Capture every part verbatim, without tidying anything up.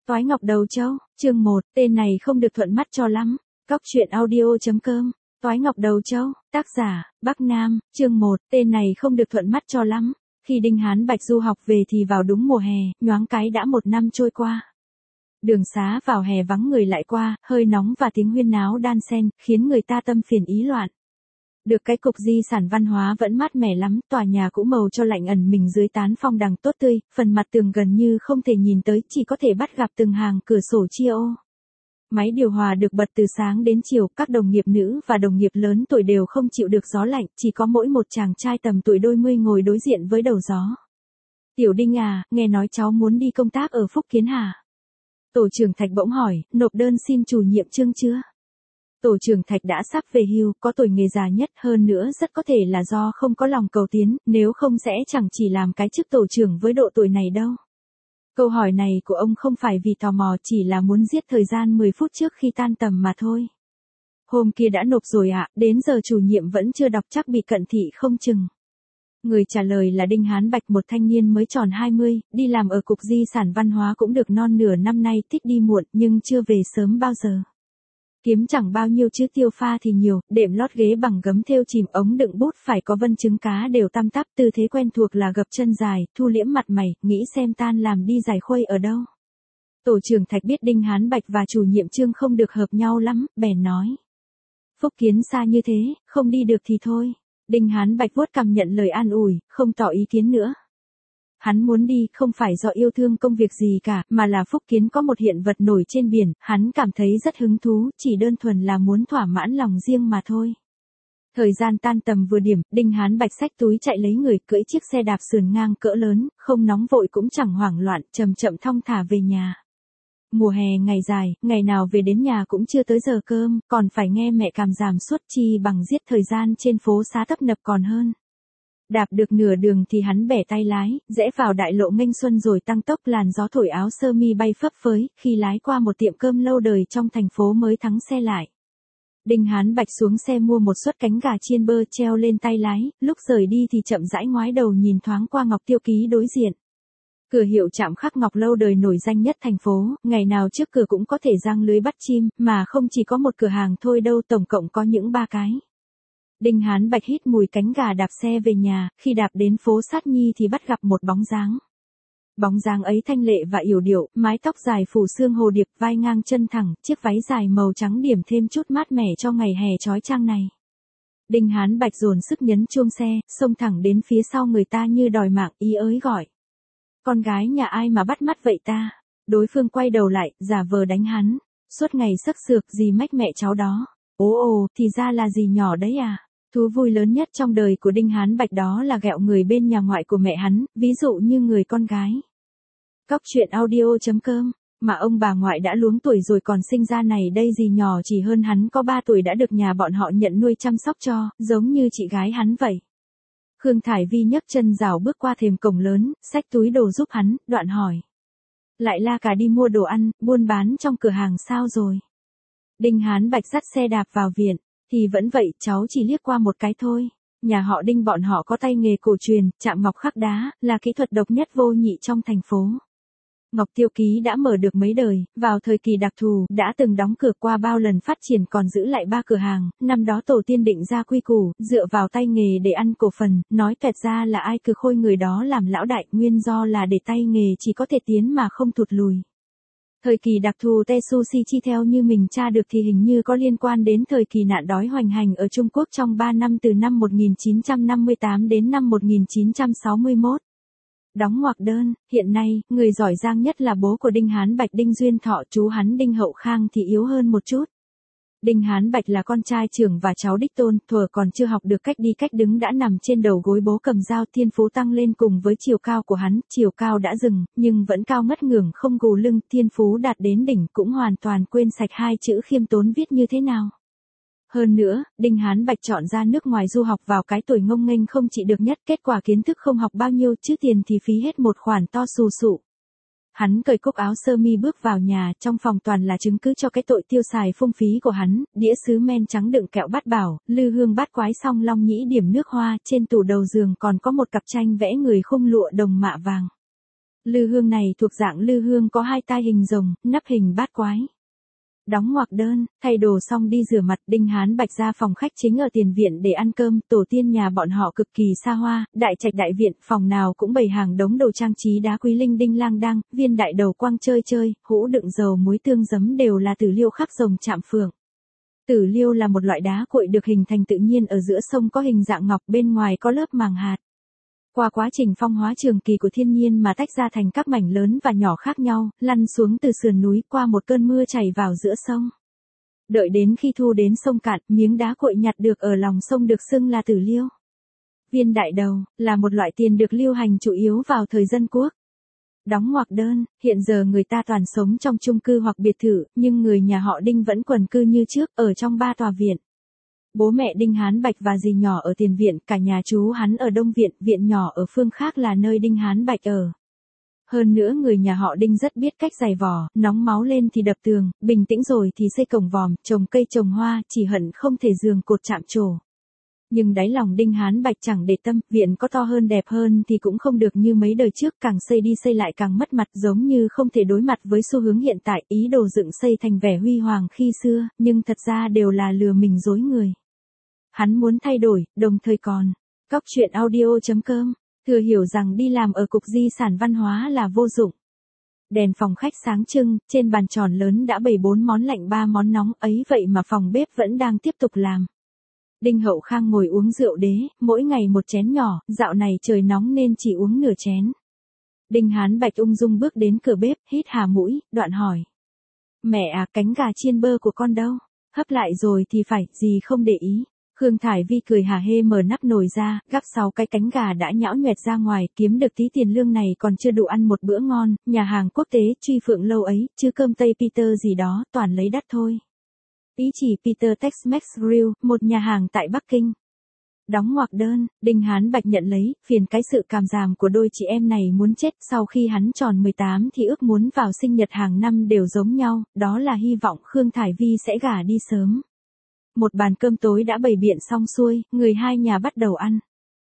Toái ngọc đầu trâu, chương một, tên này không được thuận mắt cho lắm. Cóc truyện audio.com. Toái ngọc đầu trâu, tác giả, Bắc Nam, chương một, tên này không được thuận mắt cho lắm. Khi Đinh Hán Bạch du học về thì vào đúng mùa hè, nhoáng cái đã một năm trôi qua. Đường xá vào hè vắng người lại qua, hơi nóng và tiếng huyên náo đan xen, khiến người ta tâm phiền ý loạn. Được cái cục di sản văn hóa vẫn mát mẻ lắm, tòa nhà cũ màu cho lạnh ẩn mình dưới tán phong đằng tốt tươi, phần mặt tường gần như không thể nhìn tới, chỉ có thể bắt gặp từng hàng cửa sổ chia ô. Máy điều hòa được bật từ sáng đến chiều, các đồng nghiệp nữ và đồng nghiệp lớn tuổi đều không chịu được gió lạnh, chỉ có mỗi một chàng trai tầm tuổi đôi mươi ngồi đối diện với đầu gió. Tiểu Đinh à, nghe nói cháu muốn đi công tác ở Phúc Kiến hả? Tổ trưởng Thạch bỗng hỏi, nộp đơn xin chủ nhiệm chương chưa? Tổ trưởng Thạch đã sắp về hưu, có tuổi nghề già nhất, hơn nữa rất có thể là do không có lòng cầu tiến, nếu không sẽ chẳng chỉ làm cái chức tổ trưởng với độ tuổi này đâu. Câu hỏi này của ông không phải vì tò mò, chỉ là muốn giết thời gian mười phút trước khi tan tầm mà thôi. Hôm kia đã nộp rồi ạ, à, đến giờ chủ nhiệm vẫn chưa đọc chắc bị cận thị không chừng. Người trả lời là Đinh Hán Bạch, một thanh niên mới tròn hai mươi, đi làm ở Cục Di sản Văn hóa cũng được non nửa năm nay, thích đi muộn nhưng chưa về sớm bao giờ. Kiếm chẳng bao nhiêu chứ tiêu pha thì nhiều, đệm lót ghế bằng gấm thêu chìm, ống đựng bút phải có vân trứng cá đều tăm tắp, tư thế quen thuộc là gập chân dài, thu liễm mặt mày, nghĩ xem tan làm đi giải khuây ở đâu. Tổ trưởng Thạch biết Đinh Hán Bạch và chủ nhiệm Trương không được hợp nhau lắm, bèn nói. Phúc Kiến xa như thế, không đi được thì thôi. Đinh Hán Bạch vuốt cằm nhận lời an ủi, không tỏ ý kiến nữa. Hắn muốn đi không phải do yêu thương công việc gì cả, mà là Phúc Kiến có một hiện vật nổi trên biển, hắn cảm thấy rất hứng thú, chỉ đơn thuần là muốn thỏa mãn lòng riêng mà thôi. Thời gian tan tầm vừa điểm, Đinh Hán Bạch xách túi chạy lấy người, cưỡi chiếc xe đạp sườn ngang cỡ lớn, không nóng vội cũng chẳng hoảng loạn, chậm chậm thong thả về nhà. Mùa hè ngày dài, ngày nào về đến nhà cũng chưa tới giờ cơm, còn phải nghe mẹ càm ràm suốt, chi bằng giết thời gian trên phố xá tấp nập còn hơn. Đạp được nửa đường thì hắn bẻ tay lái, rẽ vào đại lộ Nghênh Xuân rồi tăng tốc, làn gió thổi áo sơ mi bay phấp phới, khi lái qua một tiệm cơm lâu đời trong thành phố mới thắng xe lại. Đinh Hán Bạch xuống xe mua một suất cánh gà chiên bơ treo lên tay lái, lúc rời đi thì chậm rãi ngoái đầu nhìn thoáng qua Ngọc Tiêu Ký đối diện. Cửa hiệu chạm khắc ngọc lâu đời nổi danh nhất thành phố, ngày nào trước cửa cũng có thể giăng lưới bắt chim, mà không chỉ có một cửa hàng thôi đâu, tổng cộng có những ba cái. Đinh Hán Bạch hít mùi cánh gà đạp xe về nhà, khi đạp đến phố Sát Nhi thì bắt gặp một bóng dáng. Bóng dáng ấy thanh lệ và yểu điệu, mái tóc dài phủ xương hồ điệp, vai ngang chân thẳng, chiếc váy dài màu trắng điểm thêm chút mát mẻ cho ngày hè chói chang này. Đinh Hán Bạch dồn sức nhấn chuông xe, xông thẳng đến phía sau người ta như đòi mạng, ý ới gọi. Con gái nhà ai mà bắt mắt vậy ta? Đối phương quay đầu lại, giả vờ đánh hắn. Suốt ngày sức sược gì mách mẹ cháu đó. Ồ ồ, thì ra là gì nhỏ đấy à? Thú vui lớn nhất trong đời của Đinh Hán Bạch đó là ghẹo người bên nhà ngoại của mẹ hắn, ví dụ như người con gái. Cóc truyện audio.com. Mà ông bà ngoại đã luống tuổi rồi còn sinh ra này đây gì nhỏ chỉ hơn hắn có ba tuổi đã được nhà bọn họ nhận nuôi chăm sóc cho, giống như chị gái hắn vậy. Khương Thải Vi nhấc chân rảo bước qua thềm cổng lớn, xách túi đồ giúp hắn, đoạn hỏi. Lại la cả đi mua đồ ăn, buôn bán trong cửa hàng sao rồi? Đinh Hán Bạch dắt xe đạp vào viện, thì vẫn vậy, cháu chỉ liếc qua một cái thôi. Nhà họ Đinh bọn họ có tay nghề cổ truyền, chạm ngọc khắc đá, là kỹ thuật độc nhất vô nhị trong thành phố. Ngọc Tiêu Ký đã mở được mấy đời, vào thời kỳ đặc thù, đã từng đóng cửa qua bao lần phát triển còn giữ lại ba cửa hàng, năm đó tổ tiên định ra quy củ, dựa vào tay nghề để ăn cổ phần, nói toẹt ra là ai cứ khôi người đó làm lão đại, nguyên do là để tay nghề chỉ có thể tiến mà không thụt lùi. Thời kỳ đặc thù Tetsushi chi theo như mình tra được thì hình như có liên quan đến thời kỳ nạn đói hoành hành ở Trung Quốc trong ba năm từ năm một nghìn chín trăm năm mươi tám đến năm một nghìn chín trăm sáu mươi mốt. Đóng ngoặc đơn, hiện nay, người giỏi giang nhất là bố của Đinh Hán Bạch, Đinh Duyên Thọ, chú hắn Đinh Hậu Khang thì yếu hơn một chút. Đinh Hán Bạch là con trai trưởng và cháu đích tôn, thuở còn chưa học được cách đi cách đứng đã nằm trên đầu gối bố cầm dao, thiên phú tăng lên cùng với chiều cao của hắn, chiều cao đã dừng, nhưng vẫn cao ngất ngưởng không gù lưng, thiên phú đạt đến đỉnh cũng hoàn toàn quên sạch hai chữ khiêm tốn viết như thế nào. Hơn nữa, Đinh Hán Bạch chọn ra nước ngoài du học vào cái tuổi ngông nghênh không trị được nhất, kết quả kiến thức không học bao nhiêu chứ tiền thì phí hết một khoản to xù xụ. Hắn cởi cúc áo sơ mi bước vào nhà, trong phòng toàn là chứng cứ cho cái tội tiêu xài phung phí của hắn, đĩa sứ men trắng đựng kẹo bát bảo, lư hương bát quái song long nhĩ điểm nước hoa, trên tủ đầu giường còn có một cặp tranh vẽ người khung lụa đồng mạ vàng. Lư hương này thuộc dạng lư hương có hai tai hình rồng, nắp hình bát quái. Đóng ngoặc đơn, thay đồ xong đi rửa mặt, Đinh Hán Bạch ra phòng khách chính ở tiền viện để ăn cơm, tổ tiên nhà bọn họ cực kỳ xa hoa, đại trạch đại viện, phòng nào cũng bày hàng đống đồ trang trí đá quý linh đinh lang đăng, viên đại đầu quang chơi chơi, hũ đựng dầu muối tương giấm đều là tử liêu khắc rồng chạm phượng. Tử liêu là một loại đá cuội được hình thành tự nhiên ở giữa sông, có hình dạng ngọc, bên ngoài có lớp màng hạt. Qua quá trình phong hóa trường kỳ của thiên nhiên mà tách ra thành các mảnh lớn và nhỏ khác nhau, lăn xuống từ sườn núi qua một cơn mưa chảy vào giữa sông. Đợi đến khi thu đến sông cạn, miếng đá cuội nhặt được ở lòng sông được xưng là tử liêu. Viên đại đầu, là một loại tiền được lưu hành chủ yếu vào thời dân quốc. Đóng ngoặc đơn, hiện giờ người ta toàn sống trong chung cư hoặc biệt thự, nhưng người nhà họ Đinh vẫn quần cư như trước, ở trong ba tòa viện. Bố mẹ Đinh Hán Bạch và dì nhỏ ở tiền viện, cả nhà chú hắn ở đông viện, viện nhỏ ở phương khác là nơi Đinh Hán Bạch ở. Hơn nữa người nhà họ Đinh rất biết cách giày vò, nóng máu lên thì đập tường, bình tĩnh rồi thì xây cổng vòm, trồng cây trồng hoa, chỉ hận không thể giường cột chạm trổ. Nhưng đáy lòng Đinh Hán Bạch chẳng để tâm, viện có to hơn đẹp hơn thì cũng không được như mấy đời trước, càng xây đi xây lại càng mất mặt, giống như không thể đối mặt với xu hướng hiện tại, ý đồ dựng xây thành vẻ huy hoàng khi xưa, nhưng thật ra đều là lừa mình dối người. Hắn muốn thay đổi, đồng thời còn. Cóc truyện audio chấm com, thừa hiểu rằng đi làm ở cục di sản văn hóa là vô dụng. Đèn phòng khách sáng trưng, trên bàn tròn lớn đã bày bốn món lạnh ba món nóng, ấy vậy mà phòng bếp vẫn đang tiếp tục làm. Đinh Hậu Khang ngồi uống rượu đế, mỗi ngày một chén nhỏ, dạo này trời nóng nên chỉ uống nửa chén. Đinh Hán Bạch ung dung bước đến cửa bếp, hít hà mũi, đoạn hỏi. Mẹ à, cánh gà chiên bơ của con đâu? Hấp lại rồi thì phải, gì không để ý. Khương Thải Vi cười hả hê mở nắp nồi ra, gắp sáu cái cánh gà đã nhão nhoẹt ra ngoài, kiếm được tí tiền lương này còn chưa đủ ăn một bữa ngon, nhà hàng quốc tế Truy Phượng lâu ấy, chứ cơm Tây Peter gì đó, toàn lấy đắt thôi. Ý chỉ Peter Tex-Mex Grill, một nhà hàng tại Bắc Kinh. Đóng ngoặc đơn, Đinh Hán Bạch nhận lấy, phiền cái sự càm ràm của đôi chị em này muốn chết, sau khi hắn tròn mười tám thì ước muốn vào sinh nhật hàng năm đều giống nhau, đó là hy vọng Khương Thải Vi sẽ gả đi sớm. Một bàn cơm tối đã bày biện xong xuôi, người hai nhà bắt đầu ăn.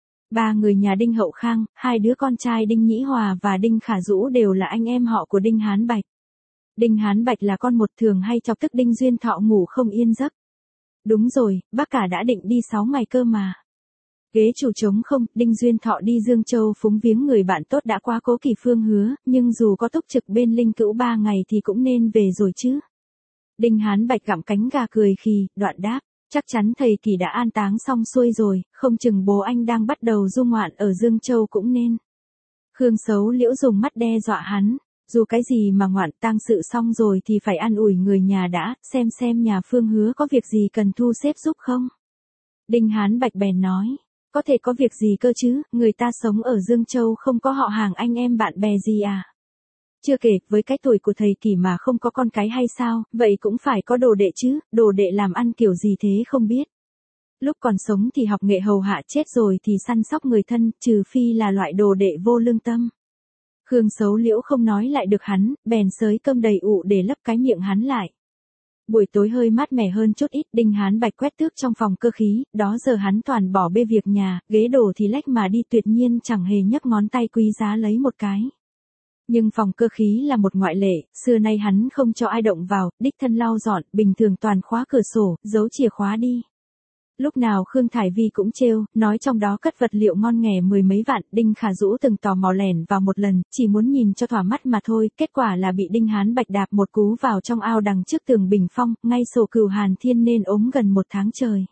Ba người nhà Đinh Hậu Khang, hai đứa con trai Đinh Nhĩ Hòa và Đinh Khả Dũ đều là anh em họ của Đinh Hán Bạch. Đinh Hán Bạch là con một, thường hay chọc tức Đinh Duyên Thọ ngủ không yên giấc. Đúng rồi, bác cả đã định đi sáu ngày cơ mà. Ghế chủ trống không, Đinh Duyên Thọ đi Dương Châu phúng viếng người bạn tốt đã qua cố Kỳ Phương hứa, nhưng dù có túc trực bên Linh Cữu ba ngày thì cũng nên về rồi chứ. Đinh Hán Bạch gặm cánh gà cười khì, đoạn đáp, chắc chắn thầy Kỳ đã an táng xong xuôi rồi, không chừng bố anh đang bắt đầu du ngoạn ở Dương Châu cũng nên. Khương Sấu Liễu dùng mắt đe dọa hắn, dù cái gì mà ngoạn, tang sự xong rồi thì phải an ủi người nhà đã, xem xem nhà Phương hứa có việc gì cần thu xếp giúp không. Đinh Hán Bạch bèn nói, có thể có việc gì cơ chứ, người ta sống ở Dương Châu không có họ hàng anh em bạn bè gì à. Chưa kể, với cái tuổi của thầy Kỳ mà không có con cái hay sao, vậy cũng phải có đồ đệ chứ, đồ đệ làm ăn kiểu gì thế không biết. Lúc còn sống thì học nghệ hầu hạ, chết rồi thì săn sóc người thân, trừ phi là loại đồ đệ vô lương tâm. Khương Sấu Liễu không nói lại được hắn, bèn xới cơm đầy ụ để lấp cái miệng hắn lại. Buổi tối hơi mát mẻ hơn chút ít, Đinh Hán Bạch quét tước trong phòng cơ khí, đó giờ hắn toàn bỏ bê việc nhà, ghế đổ thì lách mà đi, tuyệt nhiên chẳng hề nhấc ngón tay quý giá lấy một cái. Nhưng phòng cơ khí là một ngoại lệ, xưa nay hắn không cho ai động vào, đích thân lau dọn, bình thường toàn khóa cửa sổ, giấu chìa khóa đi. Lúc nào Khương Thải Vi cũng trêu, nói trong đó cất vật liệu ngon nghè mười mấy vạn, Đinh Khả Dũ từng tò mò lẻn vào một lần, chỉ muốn nhìn cho thỏa mắt mà thôi, kết quả là bị Đinh Hán Bạch đạp một cú vào trong ao đằng trước tường bình phong, ngay sổ cửu Hàn Thiên nên ốm gần một tháng trời.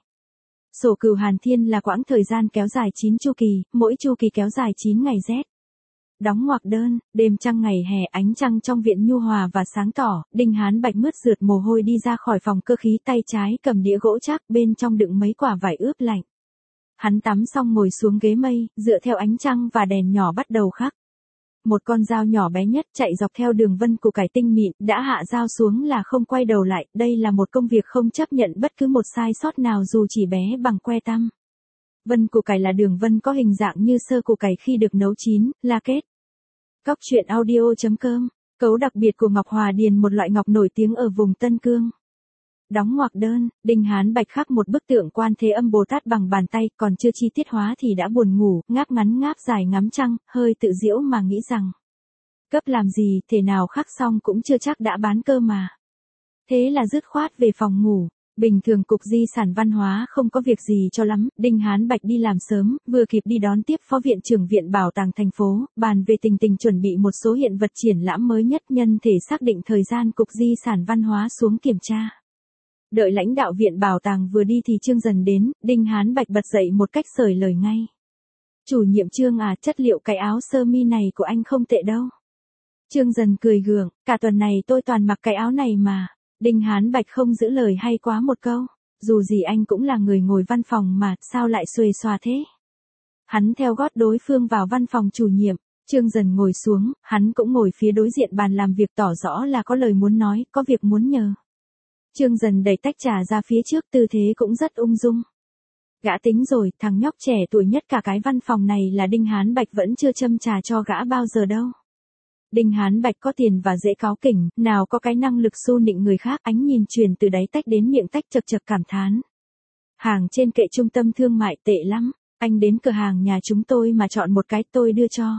Sổ cửu Hàn Thiên là quãng thời gian kéo dài chín chu kỳ, mỗi chu kỳ kéo dài chín ngày rét. Đóng ngoặc đơn, đêm trăng ngày hè, ánh trăng trong viện nhu hòa và sáng tỏ, Đinh Hán Bạch mướt rượt mồ hôi đi ra khỏi phòng cơ khí, tay trái cầm đĩa gỗ chắc, bên trong đựng mấy quả vải ướp lạnh. Hắn tắm xong ngồi xuống ghế mây, dựa theo ánh trăng và đèn nhỏ bắt đầu khắc. Một con dao nhỏ bé nhất chạy dọc theo đường vân củ cải tinh mịn, đã hạ dao xuống là không quay đầu lại, đây là một công việc không chấp nhận bất cứ một sai sót nào dù chỉ bé bằng que tăm. Vân củ cải là đường vân có hình dạng như sơ củ cải khi được nấu chín, là kết. Cóc truyện audio chấm com, cấu đặc biệt của ngọc Hòa Điền, một loại ngọc nổi tiếng ở vùng Tân Cương. Đóng ngoặc đơn, Đinh Hán Bạch khắc một bức tượng Quan Thế Âm Bồ Tát bằng bàn tay, còn chưa chi tiết hóa thì đã buồn ngủ, ngáp ngắn ngáp dài ngắm trăng, hơi tự giễu mà nghĩ rằng Cấp làm gì, thể nào khắc xong cũng chưa chắc đã bán cơ mà. Thế là dứt khoát về phòng ngủ. Bình thường cục di sản văn hóa không có việc gì cho lắm, Đinh Hán Bạch đi làm sớm, vừa kịp đi đón tiếp phó viện trưởng viện bảo tàng thành phố, bàn về tình tình chuẩn bị một số hiện vật triển lãm mới nhất, nhân thể xác định thời gian cục di sản văn hóa xuống kiểm tra. Đợi lãnh đạo viện bảo tàng vừa đi thì Trương Dần đến, Đinh Hán Bạch bật dậy một cách xởi lời ngay. Chủ nhiệm Trương à, chất liệu cái áo sơ mi này của anh không tệ đâu. Trương Dần cười gượng, cả tuần này tôi toàn mặc cái áo này mà. Đinh Hán Bạch không giữ lời hay quá một câu, dù gì anh cũng là người ngồi văn phòng mà, sao lại xuề xòa thế. Hắn theo gót đối phương vào văn phòng chủ nhiệm, Trương Dần ngồi xuống, hắn cũng ngồi phía đối diện bàn làm việc, tỏ rõ là có lời muốn nói, có việc muốn nhờ. Trương Dần đẩy tách trà ra phía trước, tư thế cũng rất ung dung. Gã tính rồi, thằng nhóc trẻ tuổi nhất cả cái văn phòng này là Đinh Hán Bạch vẫn chưa châm trà cho gã bao giờ đâu. Đinh Hán Bạch có tiền và dễ cáu kỉnh, nào có cái năng lực xu nịnh người khác, ánh nhìn truyền từ đáy tách đến miệng tách, chật chật cảm thán. Hàng trên kệ trung tâm thương mại tệ lắm, anh đến cửa hàng nhà chúng tôi mà chọn một cái tôi đưa cho.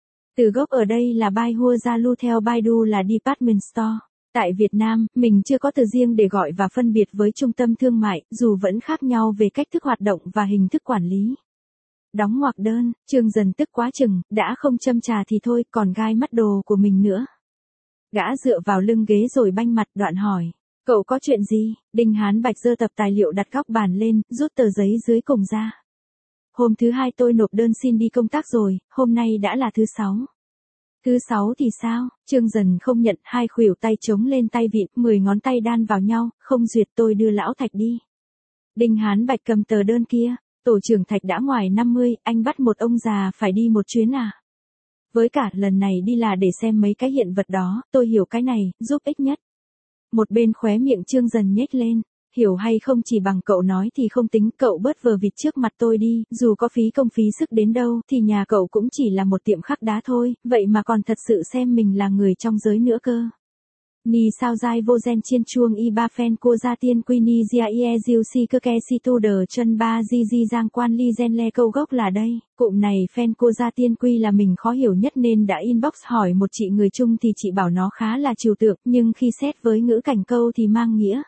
Từ gốc ở đây là Bai Hua Zalu, theo Baidu là Department Store. Tại Việt Nam, mình chưa có từ riêng để gọi và phân biệt với trung tâm thương mại, dù vẫn khác nhau về cách thức hoạt động và hình thức quản lý. Đóng ngoặc đơn, Trương Dần tức quá chừng, đã không châm trà thì thôi, còn gai mắt đồ của mình nữa. Gã dựa vào lưng ghế rồi banh mặt, đoạn hỏi, cậu có chuyện gì? Đinh Hán Bạch giơ tập tài liệu đặt góc bàn lên, rút tờ giấy dưới cùng ra. Hôm thứ hai tôi nộp đơn xin đi công tác rồi, hôm nay đã là thứ sáu. Thứ sáu thì sao? Trương Dần không nhận, hai khuỷu tay chống lên tay vịn, mười ngón tay đan vào nhau, không duyệt, tôi đưa lão Thạch đi. Đinh Hán Bạch cầm tờ đơn kia. Tổ trưởng Thạch đã ngoài năm mươi, anh bắt một ông già phải đi một chuyến à? Với cả lần này đi là để xem mấy cái hiện vật đó, tôi hiểu cái này, giúp ích nhất. Một bên khóe miệng Trương Dần nhếch lên, hiểu hay không chỉ bằng cậu nói thì không tính, cậu bớt vờ vịt trước mặt tôi đi, dù có phí công phí sức đến đâu thì nhà cậu cũng chỉ là một tiệm khắc đá thôi, vậy mà còn thật sự xem mình là người trong giới nữa cơ. Ni sao dai vô gen chiên chuông y ba phen cô gia tiên quy ni gia ie diêu si cơ ke si tu đờ chân ba di di giang quan li gen le, câu gốc là đây. Cụm này phen cô gia tiên quy là mình khó hiểu nhất nên đã inbox hỏi một chị người Trung thì chị bảo nó khá là trừu tượng, nhưng khi xét với ngữ cảnh câu thì mang nghĩa.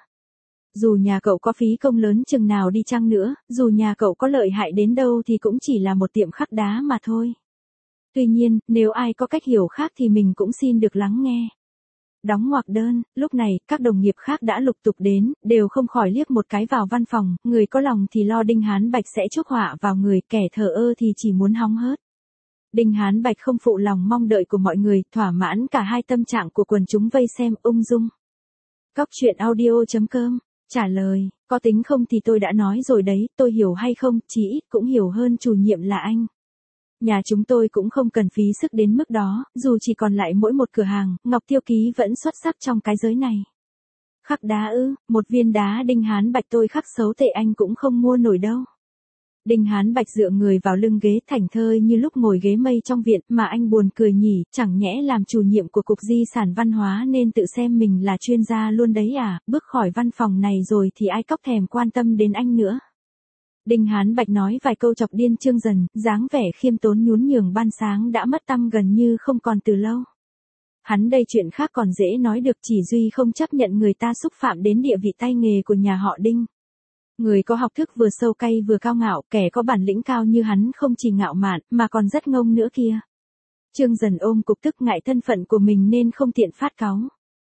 Dù nhà cậu có phí công lớn chừng nào đi chăng nữa, dù nhà cậu có lợi hại đến đâu thì cũng chỉ là một tiệm khắc đá mà thôi. Tuy nhiên, nếu ai có cách hiểu khác thì mình cũng xin được lắng nghe. Đóng ngoặc đơn, lúc này, các đồng nghiệp khác đã lục tục đến, đều không khỏi liếc một cái vào văn phòng, người có lòng thì lo Đinh Hán Bạch sẽ chuốc họa vào người, kẻ thờ ơ thì chỉ muốn hóng hớt. Đinh Hán Bạch không phụ lòng mong đợi của mọi người, thỏa mãn cả hai tâm trạng của quần chúng vây xem, ung dung. Cóc truyện audio chấm com, trả lời, có tính không thì tôi đã nói rồi đấy, tôi hiểu hay không, chí ít cũng hiểu hơn chủ nhiệm là anh. Nhà chúng tôi cũng không cần phí sức đến mức đó, dù chỉ còn lại mỗi một cửa hàng, Ngọc Tiêu Ký vẫn xuất sắc trong cái giới này. Khắc đá ư, một viên đá Đinh Hán Bạch tôi khắc xấu tệ anh cũng không mua nổi đâu. Đinh Hán Bạch dựa người vào lưng ghế, thảnh thơi như lúc ngồi ghế mây trong viện, mà anh buồn cười nhỉ, chẳng nhẽ làm chủ nhiệm của Cục Di sản Văn hóa nên tự xem mình là chuyên gia luôn đấy à, bước khỏi văn phòng này rồi thì ai cóc thèm quan tâm đến anh nữa. Đinh Hán Bạch nói vài câu chọc điên Trương Dần, dáng vẻ khiêm tốn nhún nhường ban sáng đã mất tăm gần như không còn từ lâu. Hắn đây chuyện khác còn dễ nói được, chỉ duy không chấp nhận người ta xúc phạm đến địa vị tay nghề của nhà họ Đinh. Người có học thức vừa sâu cay vừa cao ngạo, kẻ có bản lĩnh cao như hắn không chỉ ngạo mạn, mà còn rất ngông nữa kia. Trương Dần ôm cục tức ngại thân phận của mình nên không tiện phát cáu.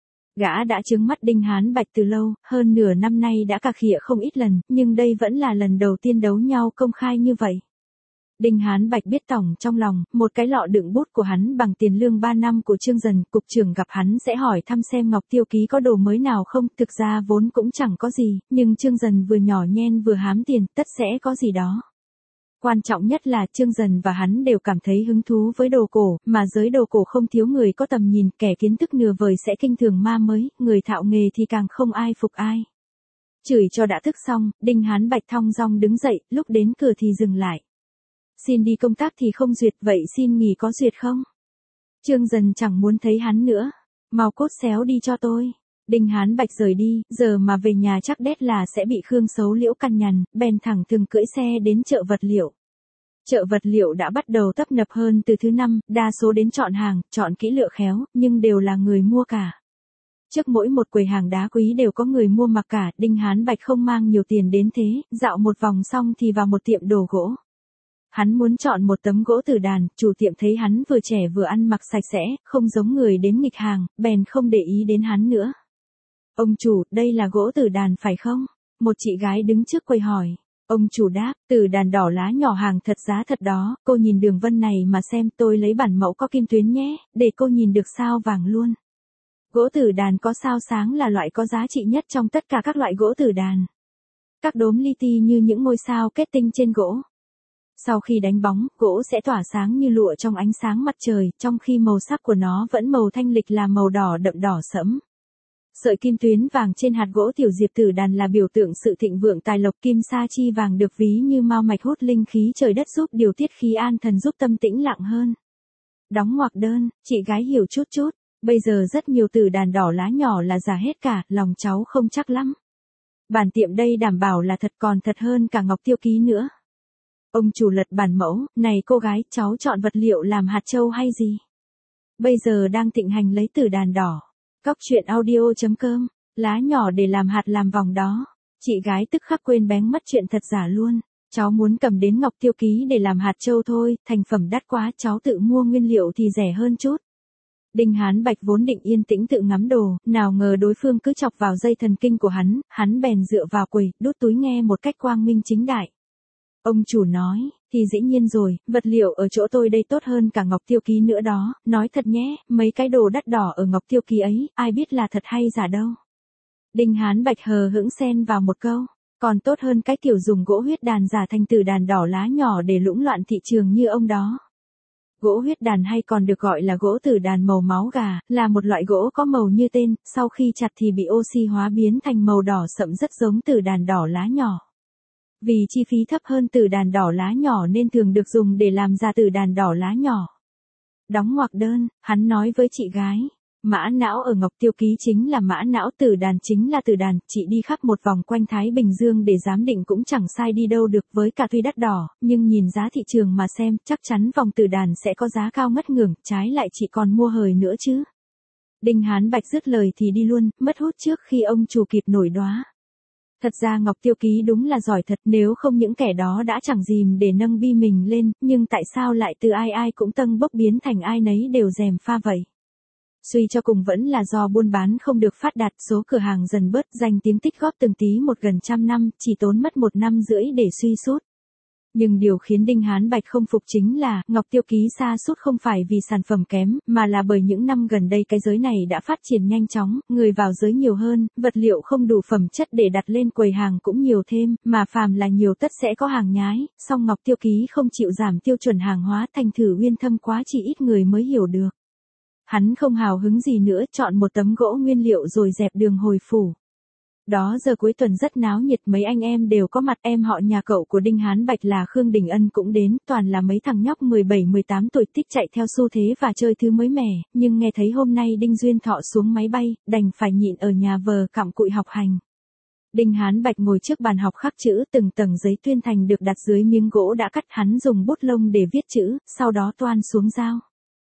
Gã đã trướng mắt Đinh Hán Bạch từ lâu, hơn nửa năm nay đã cà khịa không ít lần, nhưng đây vẫn là lần đầu tiên đấu nhau công khai như vậy. Đinh Hán Bạch biết tỏng trong lòng, một cái lọ đựng bút của hắn bằng tiền lương ba năm của Trương Dần, cục trưởng gặp hắn sẽ hỏi thăm xem Ngọc Tiêu Ký có đồ mới nào không, thực ra vốn cũng chẳng có gì, nhưng Trương Dần vừa nhỏ nhen vừa hám tiền, tất sẽ có gì đó. Quan trọng nhất là Trương Dần và hắn đều cảm thấy hứng thú với đồ cổ, mà giới đồ cổ không thiếu người có tầm nhìn, kẻ kiến thức nửa vời sẽ kinh thường ma mới, người thạo nghề thì càng không ai phục ai. Chửi cho đã thức xong, Đinh Hán Bạch thong dong đứng dậy, lúc đến cửa thì dừng lại. Xin đi công tác thì không duyệt, vậy xin nghỉ có duyệt không? Trương Dần chẳng muốn thấy hắn nữa. Mau cốt xéo đi cho tôi. Đinh Hán Bạch rời đi, giờ mà về nhà chắc đét là sẽ bị Khương Xấu Liễu căn nhằn, bèn thẳng thừng cưỡi xe đến chợ vật liệu. Chợ vật liệu đã bắt đầu tấp nập hơn từ thứ năm, đa số đến chọn hàng, chọn kỹ lựa khéo, nhưng đều là người mua cả. Trước mỗi một quầy hàng đá quý đều có người mua mặc cả, Đinh Hán Bạch không mang nhiều tiền đến thế, dạo một vòng xong thì vào một tiệm đồ gỗ. Hắn muốn chọn một tấm gỗ tử đàn, chủ tiệm thấy hắn vừa trẻ vừa ăn mặc sạch sẽ, không giống người đến nghịch hàng, bèn không để ý đến hắn nữa. Ông chủ, đây là gỗ tử đàn phải không? Một chị gái đứng trước quầy hỏi. Ông chủ đáp, tử đàn đỏ lá nhỏ hàng thật giá thật đó, cô nhìn đường vân này mà xem, tôi lấy bản mẫu có kim tuyến nhé, để cô nhìn được sao vàng luôn. Gỗ tử đàn có sao sáng là loại có giá trị nhất trong tất cả các loại gỗ tử đàn. Các đốm li ti như những ngôi sao kết tinh trên gỗ. Sau khi đánh bóng, gỗ sẽ tỏa sáng như lụa trong ánh sáng mặt trời, trong khi màu sắc của nó vẫn màu thanh lịch là màu đỏ đậm đỏ sẫm. Sợi kim tuyến vàng trên hạt gỗ tiểu diệp tử đàn là biểu tượng sự thịnh vượng tài lộc, kim sa chi vàng được ví như mao mạch hút linh khí trời đất, giúp điều tiết khí an thần, giúp tâm tĩnh lặng hơn. Đóng ngoặc đơn, chị gái hiểu chút chút, bây giờ rất nhiều tử đàn đỏ lá nhỏ là giả hết cả, lòng cháu không chắc lắm. Bản tiệm đây đảm bảo là thật, còn thật hơn cả ngọc tiêu ký nữa. Ông chủ lật bản mẫu, này cô gái, cháu chọn vật liệu làm hạt châu hay gì? Bây giờ đang thịnh hành lấy tử đàn đỏ. Cóc truyện audio chấm com, lá nhỏ để làm hạt làm vòng đó. Chị gái tức khắc quên bén mất chuyện thật giả luôn. Cháu muốn cầm đến ngọc tiêu ký để làm hạt châu thôi, thành phẩm đắt quá, cháu tự mua nguyên liệu thì rẻ hơn chút. Đinh Hán Bạch vốn định yên tĩnh tự ngắm đồ, nào ngờ đối phương cứ chọc vào dây thần kinh của hắn, hắn bèn dựa vào quầy, đút túi nghe một cách quang minh chính đại. Ông chủ nói, thì dĩ nhiên rồi, vật liệu ở chỗ tôi đây tốt hơn cả ngọc tiêu ký nữa đó, nói thật nhé, mấy cái đồ đắt đỏ ở ngọc tiêu ký ấy, ai biết là thật hay giả đâu. Đinh Hán Bạch hờ hững xen vào một câu, còn tốt hơn cái kiểu dùng gỗ huyết đàn giả thành tử đàn đỏ lá nhỏ để lũng loạn thị trường như ông đó. Gỗ huyết đàn hay còn được gọi là gỗ tử đàn màu máu gà, là một loại gỗ có màu như tên, sau khi chặt thì bị oxy hóa biến thành màu đỏ sậm rất giống tử đàn đỏ lá nhỏ. Vì chi phí thấp hơn tử đàn đỏ lá nhỏ nên thường được dùng để làm ra tử đàn đỏ lá nhỏ. Đóng ngoặc đơn, hắn nói với chị gái. Mã não ở ngọc tiêu ký chính là mã não, tử đàn chính là tử đàn, chị đi khắp một vòng quanh Thái Bình Dương để giám định cũng chẳng sai đi đâu được, với cả tuy đắt đỏ, nhưng nhìn giá thị trường mà xem, chắc chắn vòng tử đàn sẽ có giá cao ngất ngưởng, trái lại chị còn mua hời nữa chứ. Đinh Hán Bạch dứt lời thì đi luôn, mất hút trước khi ông chủ kịp nổi đoá. Thật ra ngọc tiêu ký đúng là giỏi thật, nếu không những kẻ đó đã chẳng dìm để nâng bi mình lên, nhưng tại sao lại từ ai ai cũng tâng bốc biến thành ai nấy đều rèm pha vậy? Suy cho cùng vẫn là do buôn bán không được phát đạt, số cửa hàng dần bớt, danh tiếng tích góp từng tí một gần trăm năm, chỉ tốn mất một năm rưỡi để suy sút. Nhưng điều khiến Đinh Hán Bạch không phục chính là, ngọc tiêu ký sa sút không phải vì sản phẩm kém, mà là bởi những năm gần đây cái giới này đã phát triển nhanh chóng, người vào giới nhiều hơn, vật liệu không đủ phẩm chất để đặt lên quầy hàng cũng nhiều thêm, mà phàm là nhiều tất sẽ có hàng nhái, song ngọc tiêu ký không chịu giảm tiêu chuẩn hàng hóa, thành thử uyên thâm quá, chỉ ít người mới hiểu được. Hắn không hào hứng gì nữa, chọn một tấm gỗ nguyên liệu rồi dẹp đường hồi phủ. Đó giờ cuối tuần rất náo nhiệt, mấy anh em đều có mặt, em họ nhà cậu của Đinh Hán Bạch là Khương Đình Ân cũng đến, toàn là mấy thằng nhóc mười bảy mười tám tuổi thích chạy theo xu thế và chơi thứ mới mẻ, nhưng nghe thấy hôm nay Đinh Duyên Thọ xuống máy bay, đành phải nhịn ở nhà vờ cặm cụi học hành. Đinh Hán Bạch ngồi trước bàn học khắc chữ, từng tầng giấy tuyên thành được đặt dưới miếng gỗ đã cắt, hắn dùng bút lông để viết chữ, sau đó toan xuống dao.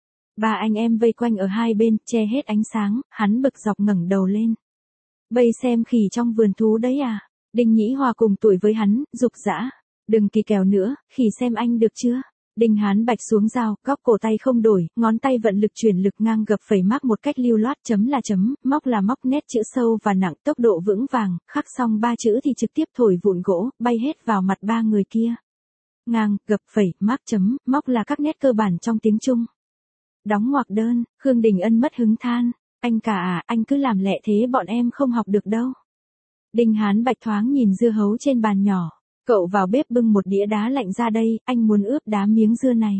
Ba anh em vây quanh ở hai bên, che hết ánh sáng, hắn bực dọc ngẩng đầu lên. Bây xem khỉ trong vườn thú đấy à? Đinh Nhĩ Hòa cùng tuổi với hắn, dục dã. Đừng kỳ kèo nữa, khỉ xem anh được chưa? Đinh Hán Bạch xuống dao, góc cổ tay không đổi, ngón tay vận lực chuyển lực ngang gập phẩy mác một cách lưu loát, chấm là chấm, móc là móc, nét chữ sâu và nặng, tốc độ vững vàng, khắc xong ba chữ thì trực tiếp thổi vụn gỗ, bay hết vào mặt ba người kia. Ngang, gập phẩy, mác, chấm, móc là các nét cơ bản trong tiếng Trung. Đóng ngoặc đơn, Khương Đình Ân mất hứng than. Anh cả à, anh cứ làm lẹ thế bọn em không học được đâu. Đinh Hán Bạch thoáng nhìn dưa hấu trên bàn nhỏ. Cậu vào bếp bưng một đĩa đá lạnh ra đây, anh muốn ướp đá miếng dưa này.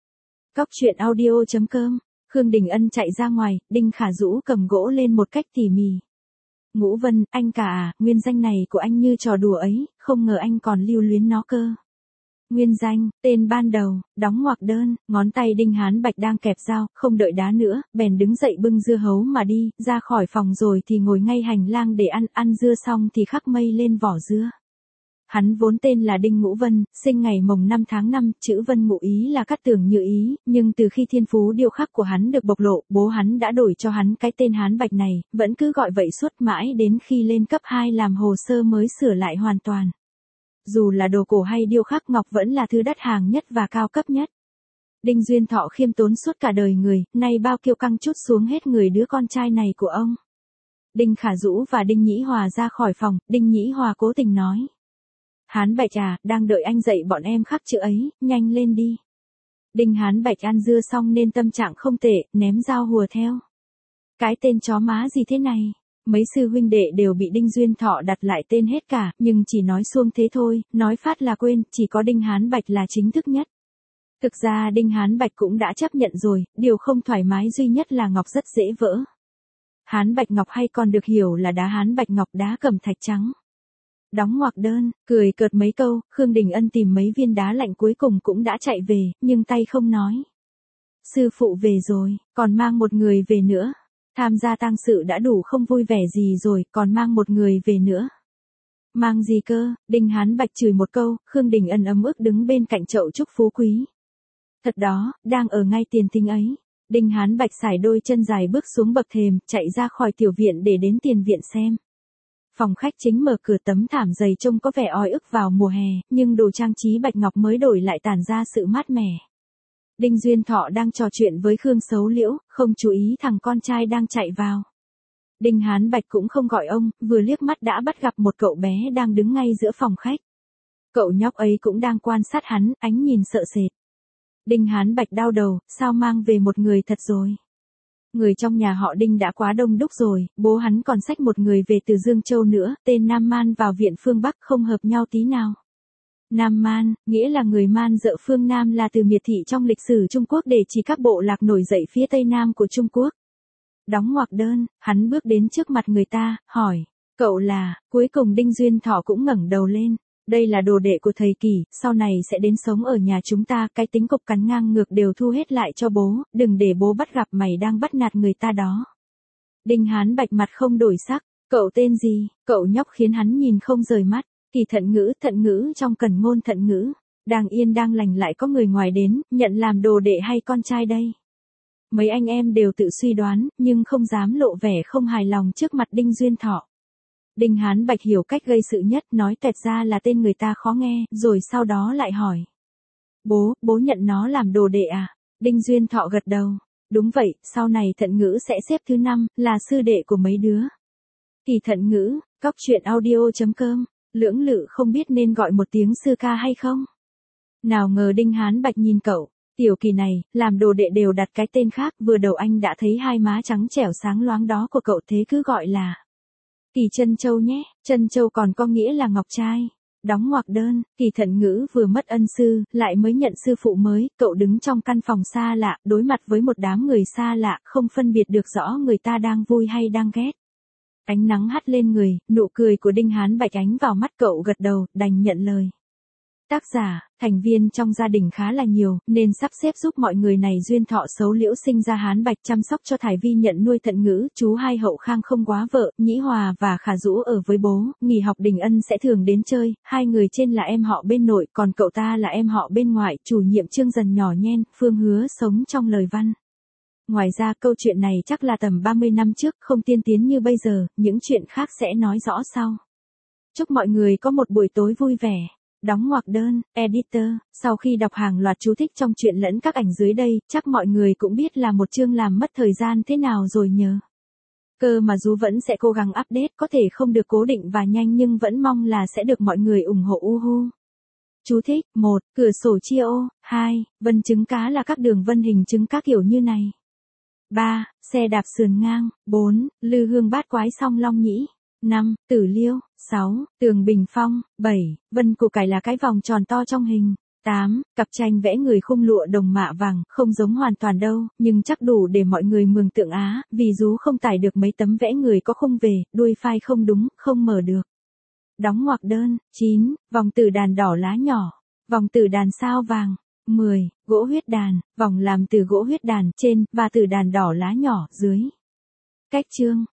Cóc truyện audio chấm com, Khương Đình Ân chạy ra ngoài, Đinh Khả Dũ cầm gỗ lên một cách tỉ mỉ. Ngũ Vân, anh cả à, nguyên danh này của anh như trò đùa ấy, không ngờ anh còn lưu luyến nó cơ. Nguyên danh, tên ban đầu, đóng ngoặc đơn, ngón tay Đinh Hán Bạch đang kẹp dao, không đợi đá nữa, bèn đứng dậy bưng dưa hấu mà đi, ra khỏi phòng rồi thì ngồi ngay hành lang để ăn, ăn dưa xong thì khắc mây lên vỏ dưa. Hắn vốn tên là Đinh Ngũ Vân, sinh ngày mồng năm tháng năm, chữ Vân ngụ ý là cát tường như ý, nhưng từ khi thiên phú điêu khắc của hắn được bộc lộ, bố hắn đã đổi cho hắn cái tên Hán Bạch này, vẫn cứ gọi vậy suốt mãi đến khi lên cấp hai làm hồ sơ mới sửa lại hoàn toàn. Dù là đồ cổ hay điêu khắc ngọc vẫn là thứ đắt hàng nhất và cao cấp nhất. Đinh Duyên Thọ khiêm tốn suốt cả đời người, nay bao kiêu căng trút xuống hết người đứa con trai này của ông. Đinh Khả Dũ và Đinh Nhĩ Hòa ra khỏi phòng, Đinh Nhĩ Hòa cố tình nói. Hán Bạch à, đang đợi anh dạy bọn em khắc chữ ấy, nhanh lên đi. Đinh Hán Bạch ăn dưa xong nên tâm trạng không tệ, ném dao hùa theo. Cái tên chó má gì thế này? Mấy sư huynh đệ đều bị Đinh Duyên Thọ đặt lại tên hết cả, nhưng chỉ nói suông thế thôi, nói phát là quên, chỉ có Đinh Hán Bạch là chính thức nhất. Thực ra Đinh Hán Bạch cũng đã chấp nhận rồi, điều không thoải mái duy nhất là ngọc rất dễ vỡ. Hán Bạch ngọc hay còn được hiểu là đá Hán Bạch ngọc, đá cẩm thạch trắng. Đóng ngoặc đơn, cười cợt mấy câu, Khương Đình Ân tìm mấy viên đá lạnh cuối cùng cũng đã chạy về, nhưng tay không nói. Sư phụ về rồi, còn mang một người về nữa. Tham gia tang sự đã đủ không vui vẻ gì rồi, còn mang một người về nữa. Mang gì cơ? Đinh Hán Bạch chửi một câu, Khương Đình Ân ấm ức đứng bên cạnh chậu chúc phú quý. Thật đó, đang ở ngay tiền thính ấy. Đinh Hán Bạch xải đôi chân dài bước xuống bậc thềm, chạy ra khỏi tiểu viện để đến tiền viện xem. Phòng khách chính mở cửa, tấm thảm dày trông có vẻ oi ức vào mùa hè, nhưng đồ trang trí bạch ngọc mới đổi lại tản ra sự mát mẻ. Đinh Duyên Thọ đang trò chuyện với Khương Sấu Liễu, không chú ý thằng con trai đang chạy vào. Đinh Hán Bạch cũng không gọi ông, vừa liếc mắt đã bắt gặp một cậu bé đang đứng ngay giữa phòng khách. Cậu nhóc ấy cũng đang quan sát hắn, ánh nhìn sợ sệt. Đinh Hán Bạch đau đầu, sao mang về một người thật rồi? Người trong nhà họ Đinh đã quá đông đúc rồi, bố hắn còn xách một người về từ Dương Châu nữa, tên Nam Man vào viện phương Bắc không hợp nhau tí nào. Nam Man, nghĩa là người Man dợ phương Nam, là từ miệt thị trong lịch sử Trung Quốc để chỉ các bộ lạc nổi dậy phía tây nam của Trung Quốc. Đóng ngoặc đơn, hắn bước đến trước mặt người ta, hỏi, cậu là, cuối cùng Đinh Duyên Thọ cũng ngẩng đầu lên. Đây là đồ đệ của thầy Kỳ, sau này sẽ đến sống ở nhà chúng ta, cái tính cục cắn ngang ngược đều thu hết lại cho bố, đừng để bố bắt gặp mày đang bắt nạt người ta đó. Đinh Hán Bạch mặt không đổi sắc, cậu tên gì? Cậu nhóc khiến hắn nhìn không rời mắt. Kỳ Thận Ngữ, Thận Ngữ trong Cần Ngôn Thận Ngữ. Đang yên đang lành lại có người ngoài đến, nhận làm đồ đệ hay con trai đây? Mấy anh em đều tự suy đoán, nhưng không dám lộ vẻ không hài lòng trước mặt Đinh Duyên Thọ. Đinh Hán Bạch hiểu cách gây sự nhất, nói toẹt ra là tên người ta khó nghe, rồi sau đó lại hỏi. Bố, bố nhận nó làm đồ đệ à? Đinh Duyên Thọ gật đầu. Đúng vậy, sau này Thận Ngữ sẽ xếp thứ năm, là sư đệ của mấy đứa. Kỳ Thận Ngữ, cóc truyện audio chấm com, lưỡng lự không biết nên gọi một tiếng sư ca hay không? Nào ngờ Đinh Hán Bạch nhìn cậu, tiểu Kỳ này, làm đồ đệ đều đặt cái tên khác, vừa đầu anh đã thấy hai má trắng trẻo sáng loáng đó của cậu, thế cứ gọi là Kỳ Trân Châu nhé, Trân Châu còn có nghĩa là ngọc trai. Đóng ngoặc đơn, Kỳ Thận Ngữ vừa mất ân sư, lại mới nhận sư phụ mới, cậu đứng trong căn phòng xa lạ, đối mặt với một đám người xa lạ, không phân biệt được rõ người ta đang vui hay đang ghét. Ánh nắng hắt lên người, nụ cười của Đinh Hán Bạch ánh vào mắt cậu, gật đầu, đành nhận lời. Tác giả, thành viên trong gia đình khá là nhiều, nên sắp xếp giúp mọi người này. Duyên Thọ Sấu Liễu sinh ra Hán Bạch, chăm sóc cho Thải Vi, nhận nuôi Thận Ngữ, chú hai Hậu Khang không quá vợ, Nhĩ Hòa và Khả Dũ ở với bố, nghỉ học Đình Ân sẽ thường đến chơi, hai người trên là em họ bên nội, còn cậu ta là em họ bên ngoại, chủ nhiệm Trương Dần nhỏ nhen, Phương Hứa sống trong lời văn. Ngoài ra câu chuyện này chắc là tầm ba mươi năm trước, không tiên tiến như bây giờ, những chuyện khác sẽ nói rõ sau. Chúc mọi người có một buổi tối vui vẻ. Đóng ngoặc đơn, editor, sau khi đọc hàng loạt chú thích trong truyện lẫn các ảnh dưới đây, chắc mọi người cũng biết là một chương làm mất thời gian thế nào rồi nhờ. Cơ mà dù vẫn sẽ cố gắng update, có thể không được cố định và nhanh nhưng vẫn mong là sẽ được mọi người ủng hộ. Uhu. Chú thích, một, cửa sổ chia ô, hai, vân trứng cá là các đường vân hình trứng cá kiểu như này. ba, xe đạp sườn ngang, bốn, lư hương bát quái song long nhĩ. năm, tử liêu. sáu, tường bình phong. bảy, vân củ cải là cái vòng tròn to trong hình. tám, cặp tranh vẽ người khung lụa đồng mạ vàng, không giống hoàn toàn đâu, nhưng chắc đủ để mọi người mường tượng á, vì dù không tải được mấy tấm vẽ người có khung về, đuôi file không đúng, không mở được. Đóng ngoặc đơn. chín, vòng tử đàn đỏ lá nhỏ. Vòng tử đàn sao vàng. mười, gỗ huyết đàn, vòng làm từ gỗ huyết đàn trên, và tử đàn đỏ lá nhỏ dưới. Cách chương.